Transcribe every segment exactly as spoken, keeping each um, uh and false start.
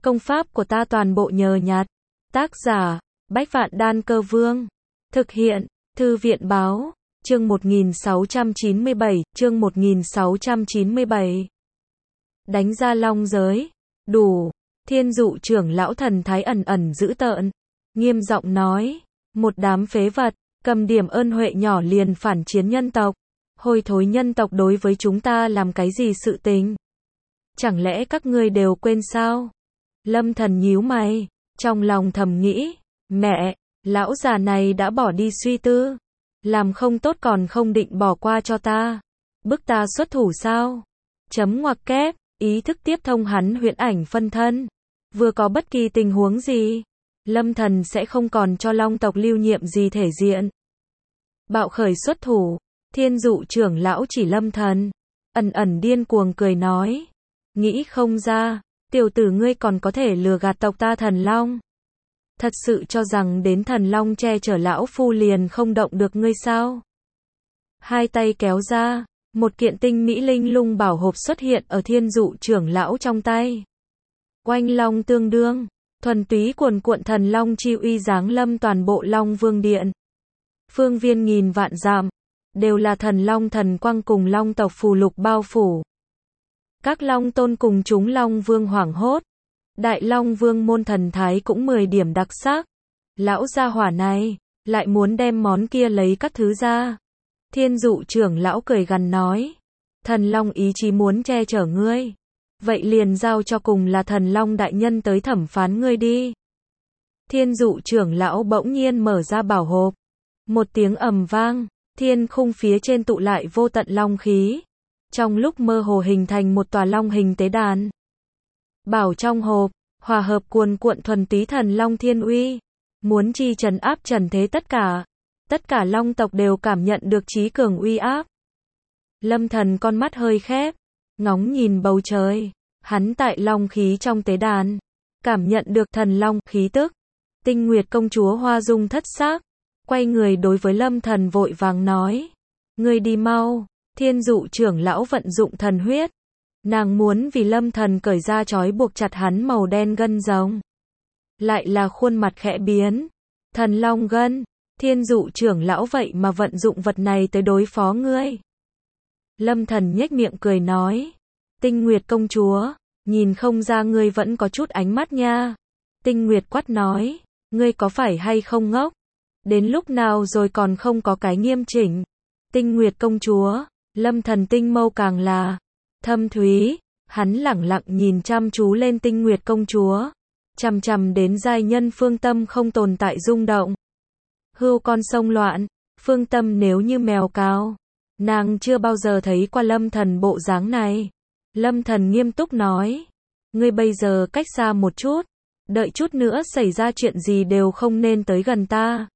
Công pháp của ta toàn bộ nhờ nhặt. Tác giả, Bách Vạn Đan Cơ Vương. Thực hiện, Thư viện Báo. Chương một nghìn sáu trăm chín mươi bảy, chương một nghìn sáu trăm chín mươi bảy. Đánh ra long giới. Đủ. Thiên dụ trưởng lão thần thái ẩn ẩn dữ tợn. Nghiêm giọng nói. Một đám phế vật, cầm điểm ơn huệ nhỏ liền phản chiến nhân tộc. Hôi thối nhân tộc đối với chúng ta làm cái gì sự tình? Chẳng lẽ các ngươi đều quên sao? Lâm Thần nhíu mày, trong lòng thầm nghĩ, mẹ, lão già này đã bỏ đi suy tư, làm không tốt còn không định bỏ qua cho ta, bức ta xuất thủ sao? Chấm ngoặc kép, ý thức tiếp thông hắn huyễn ảnh phân thân, vừa có bất kỳ tình huống gì, Lâm Thần sẽ không còn cho long tộc lưu nhiệm gì thể diện. Bạo khởi xuất thủ, thiên dụ trưởng lão chỉ Lâm Thần, ẩn ẩn điên cuồng cười nói, nghĩ không ra, tiểu tử ngươi còn có thể lừa gạt tộc ta thần long. Thật sự cho rằng đến thần long che chở lão phu liền không động được ngươi sao? Hai tay kéo ra, một kiện tinh mỹ linh lung bảo hộp xuất hiện ở thiên dụ trưởng lão trong tay. Oanh long tương đương, thuần túy cuồn cuộn thần long chi uy giáng lâm toàn bộ Long Vương Điện. Phương viên nghìn vạn dặm, đều là thần long thần quang cùng long tộc phù lục bao phủ. Các long tôn cùng chúng Long Vương hoảng hốt. Đại Long Vương môn thần thái cũng mười điểm đặc sắc. Lão gia hỏa này, lại muốn đem món kia lấy các thứ ra. Thiên dụ trưởng lão cười gằn nói. Thần long ý chí muốn che chở ngươi. Vậy liền giao cho cùng là thần long đại nhân tới thẩm phán ngươi đi. Thiên dụ trưởng lão bỗng nhiên mở ra bảo hộp. Một tiếng ầm vang, thiên khung phía trên tụ lại vô tận long khí. Trong lúc mơ hồ hình thành một tòa long hình tế đàn. Bảo trong hộp, hòa hợp cuồn cuộn thuần túy thần long thiên uy, muốn chi trấn áp trần thế tất cả. Tất cả long tộc đều cảm nhận được chí cường uy áp. Lâm Thần con mắt hơi khép, ngóng nhìn bầu trời, hắn tại long khí trong tế đàn, cảm nhận được thần long khí tức. Tinh Nguyệt công chúa hoa dung thất sắc, quay người đối với Lâm Thần vội vàng nói, ngươi đi mau. Thiên dụ trưởng lão vận dụng thần huyết. Nàng muốn vì Lâm Thần cởi ra trói buộc chặt hắn màu đen gân rồng. Lại là khuôn mặt khẽ biến. Thần long gân. Thiên dụ trưởng lão vậy mà vận dụng vật này tới đối phó ngươi. Lâm Thần nhếch miệng cười nói. Tinh Nguyệt công chúa, nhìn không ra ngươi vẫn có chút ánh mắt nha. Tinh Nguyệt quát nói. Ngươi có phải hay không ngốc? Đến lúc nào rồi còn không có cái nghiêm chỉnh. Tinh Nguyệt công chúa. Lâm Thần tinh mâu càng là thâm thúy, hắn lẳng lặng nhìn chăm chú lên Tinh Nguyệt công chúa, chằm chằm đến giai nhân phương tâm không tồn tại rung động. Hươu con sông loạn, phương tâm nếu như mèo cao, nàng chưa bao giờ thấy qua Lâm Thần bộ dáng này. Lâm Thần nghiêm túc nói, ngươi bây giờ cách xa một chút, đợi chút nữa xảy ra chuyện gì đều không nên tới gần ta.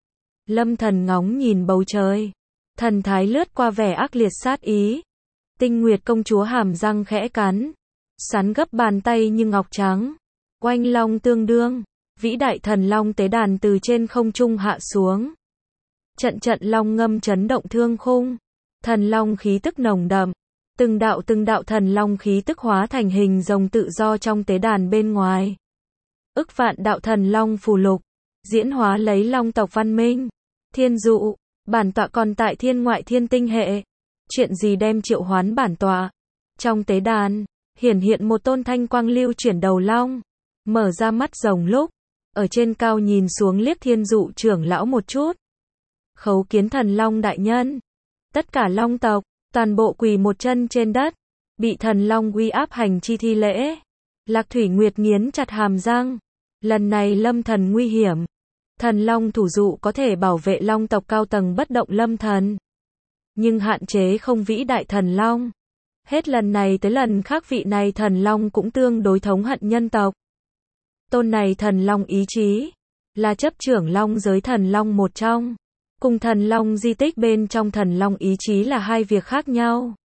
Lâm Thần ngóng nhìn bầu trời. Thần thái lướt qua vẻ ác liệt sát ý. Tinh Nguyệt công chúa hàm răng khẽ cắn, xoắn gấp bàn tay như ngọc trắng. Oanh long tương đương, vĩ đại thần long tế đàn từ trên không trung hạ xuống. Trận trận long ngâm chấn động thương khung. Thần long khí tức nồng đậm. Từng đạo từng đạo thần long khí tức hóa thành hình rồng tự do trong tế đàn bên ngoài. Ức vạn đạo thần long phù lục, diễn hóa lấy long tộc văn minh. Thiên dụ. Bản tọa còn tại thiên ngoại thiên tinh hệ. Chuyện gì đem triệu hoán bản tọa? Trong tế đàn, hiển hiện một tôn thanh quang lưu chuyển đầu long. Mở ra mắt rồng lúc, ở trên cao nhìn xuống liếc thiên dụ trưởng lão một chút. Khấu kiến thần long đại nhân. Tất cả long tộc, toàn bộ quỳ một chân trên đất. Bị thần long uy áp hành chi thi lễ. Lạc Thủy Nguyệt nghiến chặt hàm răng. Lần này Lâm Thần nguy hiểm. Thần long thủ dụ có thể bảo vệ long tộc cao tầng bất động Lâm Thần. Nhưng hạn chế không vĩ đại thần long. Hết lần này tới lần khác vị này thần long cũng tương đối thống hận nhân tộc. Tôn này thần long ý chí, là chấp trưởng long giới thần long một trong. Cùng thần long di tích bên trong thần long ý chí là hai việc khác nhau.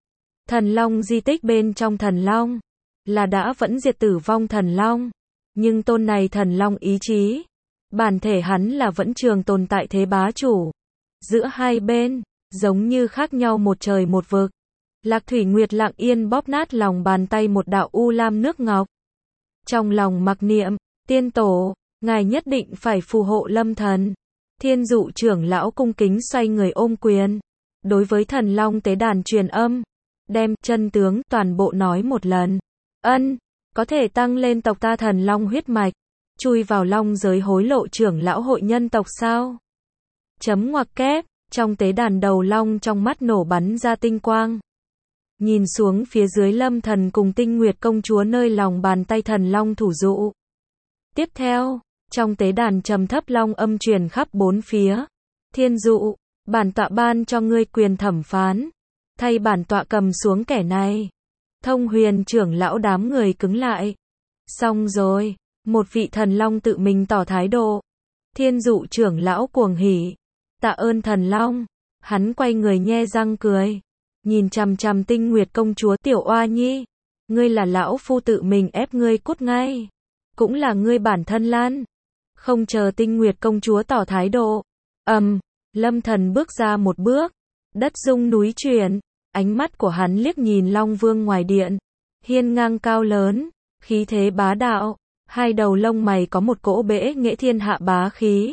Thần long di tích bên trong thần long, là đã vẫn diệt tử vong thần long. Nhưng tôn này thần long ý chí, bản thể hắn là vẫn trường tồn tại thế bá chủ. Giữa hai bên, giống như khác nhau một trời một vực. Lạc Thủy Nguyệt lặng yên bóp nát lòng bàn tay một đạo u lam nước ngọc. trong lòng mặc niệm, tiên tổ, ngài nhất định phải phù hộ Lâm thần. Thiên dụ trưởng lão cung kính xoay người ôm quyền. Đối với thần long tế đàn truyền âm, đem chân tướng toàn bộ nói một lần. Ân, có thể tăng lên tộc ta thần long huyết mạch, chui vào long giới hối lộ trưởng lão hội nhân tộc sao? Chấm ngoặc kép, trong tế đàn đầu long trong mắt nổ bắn ra tinh quang. Nhìn xuống phía dưới Lâm thần cùng Tinh Nguyệt công chúa nơi lòng bàn tay thần long thủ dụ. Tiếp theo, trong tế đàn trầm thấp long âm truyền khắp bốn phía. Thiên dụ, bản tọa ban cho ngươi quyền thẩm phán. Thay bản tọa cầm xuống kẻ này. Thông Huyền trưởng lão đám người cứng lại. Xong rồi, một vị thần long tự mình tỏ thái độ. Thiên dụ trưởng lão cuồng hỉ. Tạ ơn thần long. Hắn quay người nhe răng cười. Nhìn chằm chằm Tinh Nguyệt công chúa tiểu oa nhi. Ngươi là lão phu tự mình ép ngươi cút ngay. Cũng là ngươi bản thân lan. Không chờ Tinh Nguyệt công chúa tỏ thái độ. ầm, um, Lâm thần bước ra một bước. Đất rung núi chuyển. Ánh mắt của hắn liếc nhìn Long Vương ngoài điện. Hiên ngang cao lớn. Khí thế bá đạo. Hai đầu lông mày có một cỗ bẽ nghệ thiên hạ bá khí.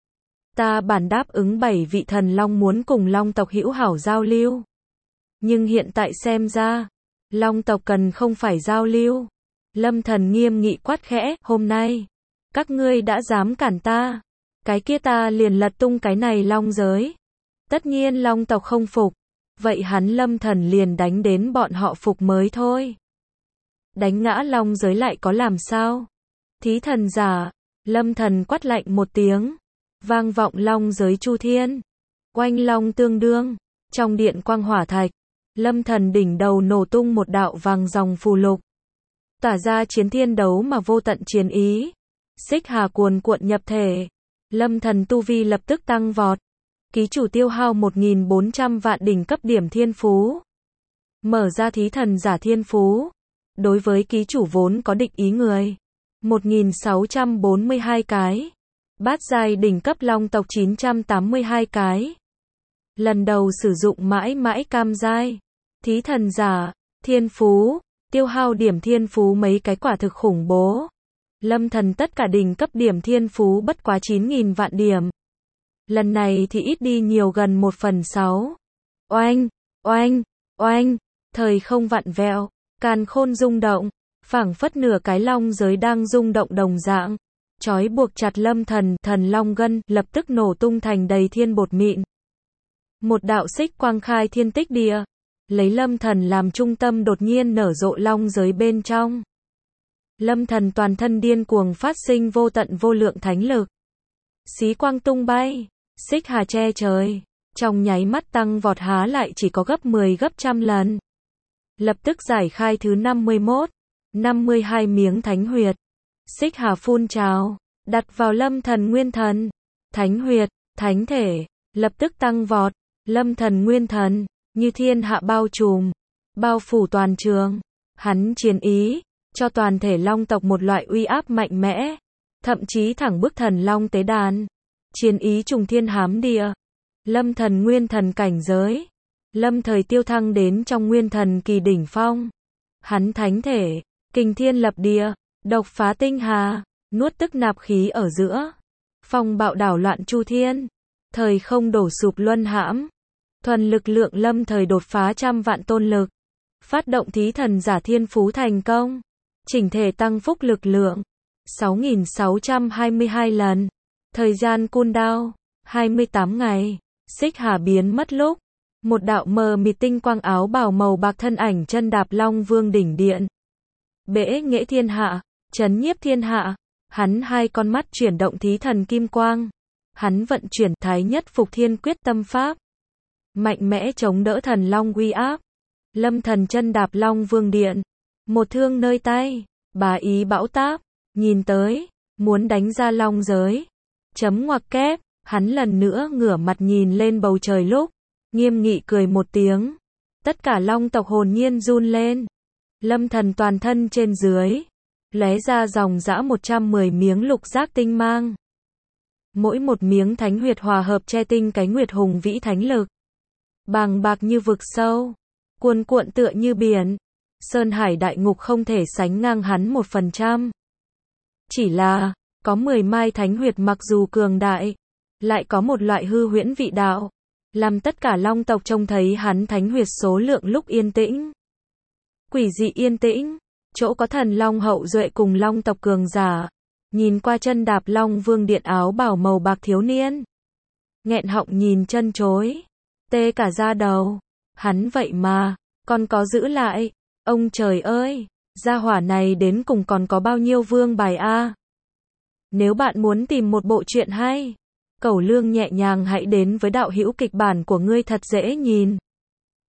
Ta bản đáp ứng bảy vị thần long muốn cùng long tộc hữu hảo giao lưu. Nhưng hiện tại xem ra, long tộc cần không phải giao lưu. Lâm thần nghiêm nghị quát khẽ, hôm nay, các ngươi đã dám cản ta, cái kia ta liền lật tung cái này long giới. Tất nhiên long tộc không phục, vậy hắn Lâm thần liền đánh đến bọn họ phục mới thôi. Đánh ngã long giới lại có làm sao? Thí thần giả, Lâm thần quát lạnh một tiếng, vang vọng long giới chu thiên. Oanh long tương đương, trong điện quang hỏa thạch, Lâm thần đỉnh đầu nổ tung một đạo vàng dòng phù lục. Tỏa ra chiến thiên đấu mà vô tận chiến ý. Xích hà cuồn cuộn nhập thể. Lâm thần tu vi lập tức tăng vọt. Ký chủ tiêu hao một nghìn bốn trăm vạn đỉnh cấp điểm thiên phú. Mở ra thí thần giả thiên phú. Đối với ký chủ vốn có địch ý người. một nghìn sáu trăm bốn mươi hai cái. Bát giai đỉnh cấp long tộc chín trăm tám mươi hai cái. Lần đầu sử dụng mãi mãi cam giai. Thí thần giả, thiên phú, tiêu hao điểm thiên phú mấy cái quả thực khủng bố. Lâm thần tất cả đỉnh cấp điểm thiên phú bất quá chín nghìn vạn điểm. Lần này thì ít đi nhiều gần một phần sáu. Oanh, oanh, oanh, thời không vặn vẹo, càn khôn rung động, phảng phất nửa cái long giới đang rung động đồng dạng. Chói buộc chặt Lâm thần, thần long gân, lập tức nổ tung thành đầy thiên bột mịn. Một đạo xích quang khai thiên tích địa. Lấy Lâm thần làm trung tâm đột nhiên nở rộ long giới bên trong. Lâm thần toàn thân điên cuồng phát sinh vô tận vô lượng thánh lực. Xí quang tung bay, xích hà che trời, trong nháy mắt tăng vọt há lại chỉ có gấp mười gấp trăm lần. Lập tức giải khai thứ năm mươi mốt, năm mươi hai miếng thánh huyệt. Xích hà phun trào, đặt vào Lâm thần nguyên thần. Thánh huyệt, thánh thể, lập tức tăng vọt. Lâm thần nguyên thần, như thiên hạ bao trùm, bao phủ toàn trường. Hắn chiến ý, cho toàn thể long tộc một loại uy áp mạnh mẽ. Thậm chí thẳng bức thần long tế đàn. Chiến ý trùng thiên hám địa. Lâm thần nguyên thần cảnh giới. Lâm thời tiêu thăng đến trong nguyên thần kỳ đỉnh phong. Hắn thánh thể, kình thiên lập địa, độc phá tinh hà, nuốt tức nạp khí ở giữa. Phong bạo đảo loạn chu thiên. Thời không đổ sụp luân hãm. Thuần lực lượng Lâm thời đột phá trăm vạn tôn lực. Phát động thí thần giả thiên phú thành công. Chỉnh thể tăng phúc lực lượng. sáu nghìn sáu trăm hai mươi hai lần. Thời gian cooldown. hai mươi tám ngày. Xích hà biến mất lúc. Một đạo mờ mịt tinh quang áo bào màu bạc thân ảnh chân đạp Long Vương đỉnh điện. Bẽ nghệ thiên hạ. Chấn nhiếp thiên hạ. Hắn hai con mắt chuyển động thí thần kim quang. Hắn vận chuyển thái nhất phục thiên quyết tâm pháp. Mạnh mẽ chống đỡ thần long uy áp. Lâm thần chân đạp Long Vương điện. Một thương nơi tay. Bá ý bão táp. Nhìn tới. Muốn đánh ra long giới. Chấm ngoặc kép. Hắn lần nữa ngửa mặt nhìn lên bầu trời lúc. Nghiêm nghị cười một tiếng. Tất cả long tộc hồn nhiên run lên. Lâm thần toàn thân trên dưới. Lóe ra dòng dã một trăm mười miếng lục giác tinh mang. Mỗi một miếng thánh huyệt hòa hợp che tinh cái nguyệt hùng vĩ thánh lực. Bàng bạc như vực sâu. Cuồn cuộn tựa như biển. Sơn Hải đại ngục không thể sánh ngang hắn một phần trăm. Chỉ là, có mười mai thánh huyệt mặc dù cường đại, lại có một loại hư huyễn vị đạo, làm tất cả long tộc trông thấy hắn thánh huyệt số lượng lúc yên tĩnh. Quỷ dị yên tĩnh, chỗ có thần long hậu duệ cùng long tộc cường giả, nhìn qua chân đạp long vương điện áo bào màu bạc thiếu niên. Nghẹn họng nhìn chân chối, tê cả da đầu, hắn vậy mà, còn có giữ lại, ông trời ơi, gia hỏa này đến cùng còn có bao nhiêu vương bài a? Nếu bạn muốn tìm một bộ truyện hay, Cẩu Lương nhẹ nhàng hãy đến với đạo hữu kịch bản của ngươi thật dễ nhìn.